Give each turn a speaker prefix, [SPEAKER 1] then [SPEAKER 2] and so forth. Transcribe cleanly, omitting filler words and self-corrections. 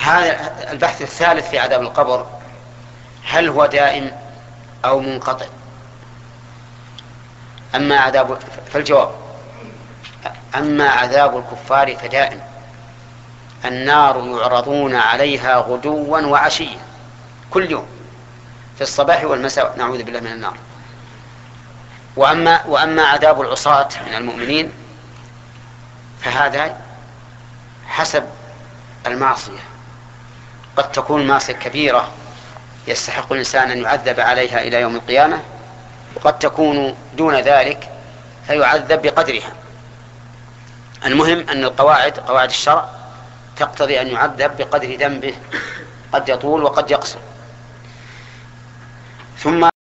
[SPEAKER 1] هذا البحث الثالث في عذاب القبر، هل هو دائم أو منقطع؟ فالجواب: أما عذاب الكفار فدائم، النار يعرضون عليها غدوا وعشيا كل يوم في الصباح والمساء، نعوذ بالله من النار. وأما عذاب العصاة من المؤمنين فهذا حسب المعصية، قد تكون معصية كبيرة يستحق الإنسان أن يعذب عليها إلى يوم القيامة، وقد تكون دون ذلك فيعذب بقدرها. المهم أن قواعد الشرع تقتضي أن يعذب بقدر ذنبه، قد يطول وقد يقصر. ثم